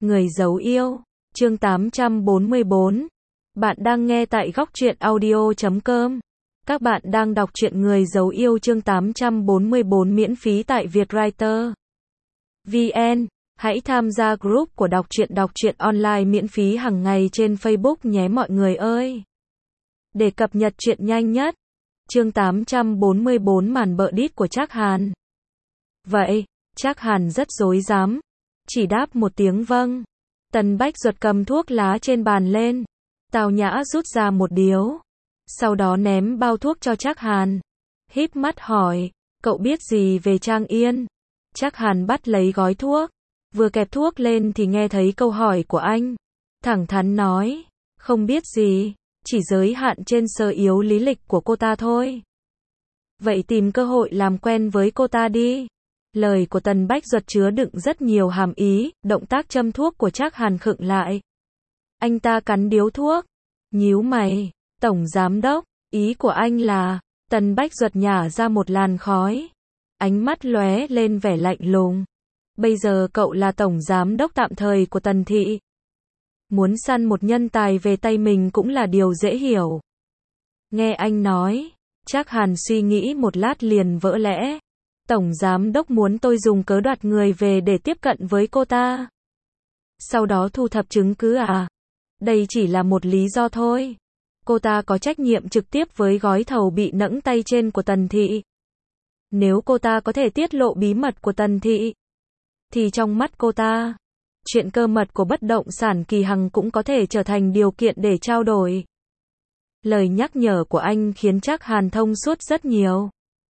Người giấu yêu, chương 844. Bạn đang nghe tại Góc Truyện Audio.com. Các bạn đang đọc truyện Người giấu yêu chương 844 miễn phí tại Vietwriter VN. Hãy tham gia group của đọc truyện online miễn phí hàng ngày trên Facebook nhé mọi người ơi. Để cập nhật truyện nhanh nhất. Chương 844 màn bợ đít của Trác Hàn. Vậy, Trác Hàn rất rối rắm. Chỉ đáp một tiếng vâng. Tần Bách Duật cầm thuốc lá trên bàn lên. Tào Nhã rút ra một điếu. Sau đó ném bao thuốc cho Trác Hàn. Híp mắt hỏi, cậu biết gì về Trang Yên? Trác Hàn bắt lấy gói thuốc. Vừa kẹp thuốc lên thì nghe thấy câu hỏi của anh. Thẳng thắn nói, không biết gì, chỉ giới hạn trên sơ yếu lý lịch của cô ta thôi. Vậy tìm cơ hội làm quen với cô ta đi. Lời của Tần Bách Duật chứa đựng rất nhiều hàm ý, động tác châm thuốc của Trác Hàn khựng lại. Anh ta cắn điếu thuốc, nhíu mày, Tổng Giám Đốc, ý của anh là, Tần Bách Duật nhả ra một làn khói. Ánh mắt lóe lên vẻ lạnh lùng. Bây giờ cậu là Tổng Giám Đốc tạm thời của Tần Thị. Muốn săn một nhân tài về tay mình cũng là điều dễ hiểu. Nghe anh nói, Trác Hàn suy nghĩ một lát liền vỡ lẽ. Tổng Giám Đốc muốn tôi dùng cớ đoạt người về để tiếp cận với cô ta. Sau đó thu thập chứng cứ à? Đây chỉ là một lý do thôi. Cô ta có trách nhiệm trực tiếp với gói thầu bị nẫng tay trên của Tần Thị. Nếu cô ta có thể tiết lộ bí mật của Tần Thị, thì trong mắt cô ta, chuyện cơ mật của bất động sản Kỳ Hằng cũng có thể trở thành điều kiện để trao đổi. Lời nhắc nhở của anh khiến Trác Hàn thông suốt rất nhiều.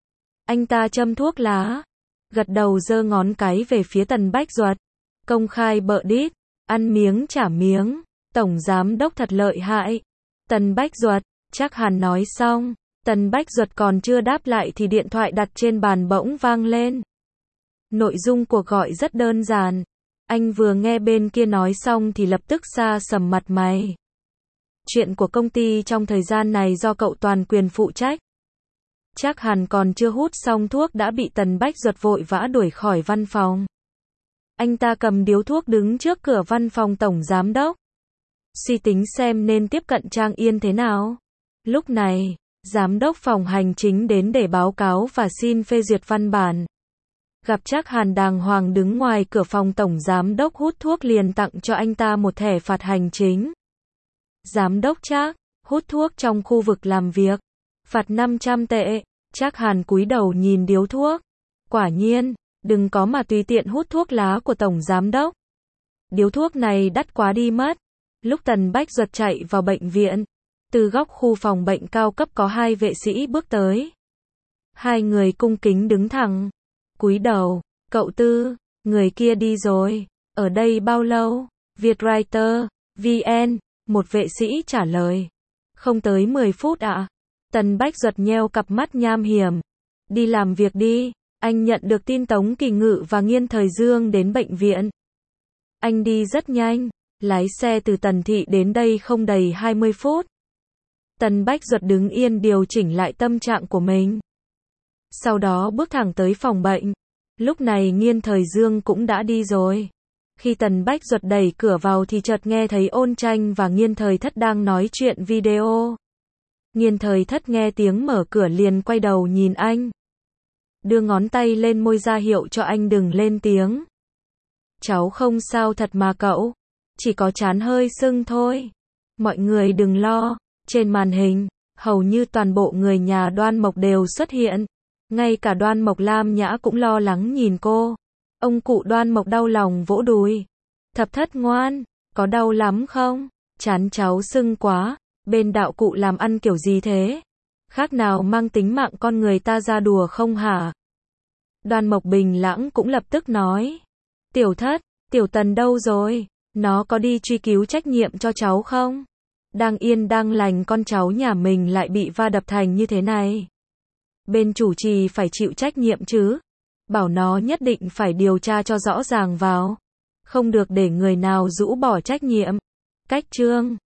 Anh ta châm thuốc lá, gật đầu giơ ngón cái về phía Tần Bách Duật, công khai bợ đít, ăn miếng trả miếng, Tổng Giám Đốc thật lợi hại. Tần Bách Duật, Trác Hàn nói xong, Tần Bách Duật còn chưa đáp lại thì điện thoại đặt trên bàn bỗng vang lên. Nội dung cuộc gọi rất đơn giản, anh vừa nghe bên kia nói xong thì lập tức sa sầm mặt mày. Chuyện của công ty trong thời gian này do cậu toàn quyền phụ trách. Trác Hàn còn chưa hút xong thuốc đã bị Tần Bách Duật vội vã đuổi khỏi văn phòng. Anh ta cầm điếu thuốc đứng trước cửa văn phòng Tổng Giám Đốc. Suy tính xem nên tiếp cận Trang Yên thế nào. Lúc này, Giám đốc phòng hành chính đến để báo cáo và xin phê duyệt văn bản. Gặp Trác Hàn đàng hoàng đứng ngoài cửa phòng Tổng Giám Đốc hút thuốc liền tặng cho anh ta một thẻ phạt hành chính. Giám đốc Trác, hút thuốc trong khu vực làm việc. Phạt 500 tệ. Trác Hàn cúi đầu nhìn điếu thuốc. Quả nhiên, đừng có mà tùy tiện hút thuốc lá của Tổng Giám Đốc. Điếu thuốc này đắt quá đi mất. Lúc Tần Bách Duật chạy vào bệnh viện, từ góc khu phòng bệnh cao cấp có hai vệ sĩ bước tới. Hai người cung kính đứng thẳng, cúi đầu, cậu Tư, người kia đi rồi, ở đây bao lâu? Vietwriter VN, một vệ sĩ trả lời. Không tới 10 phút ạ. Tần Bách Duật nheo cặp mắt nham hiểm. Đi làm việc đi, anh nhận được tin Tống Kỳ Ngự và Nghiên Thời Dương đến bệnh viện. Anh đi rất nhanh, lái xe từ Tần Thị đến đây không đầy 20 phút. Tần Bách Duật đứng yên điều chỉnh lại tâm trạng của mình. Sau đó bước thẳng tới phòng bệnh. Lúc này Nghiên Thời Dương cũng đã đi rồi. Khi Tần Bách Duật đẩy cửa vào thì chợt nghe thấy Ôn Tranh và Nghiên Thời Thất đang nói chuyện video. Nghiên Thời Thất nghe tiếng mở cửa liền quay đầu nhìn anh. Đưa ngón tay lên môi ra hiệu cho anh đừng lên tiếng. Cháu không sao thật mà cậu. Chỉ có trán hơi sưng thôi. Mọi người đừng lo. Trên màn hình, hầu như toàn bộ người nhà Đoan Mộc đều xuất hiện. Ngay cả Đoan Mộc Lam Nhã cũng lo lắng nhìn cô. Ông cụ Đoan Mộc đau lòng vỗ đùi. Thập Thất ngoan, có đau lắm không? Trán cháu sưng quá. Bên đạo cụ làm ăn kiểu gì thế? Khác nào mang tính mạng con người ta ra đùa không hả? Đoan Mộc Bình Lãng cũng lập tức nói. Tiểu Thất, Tiểu Tần đâu rồi? Nó có đi truy cứu trách nhiệm cho cháu không? Đang yên đang lành con cháu nhà mình lại bị va đập thành như thế này. Bên chủ trì phải chịu trách nhiệm chứ. Bảo nó nhất định phải điều tra cho rõ ràng vào. Không được để người nào rũ bỏ trách nhiệm. Cách chương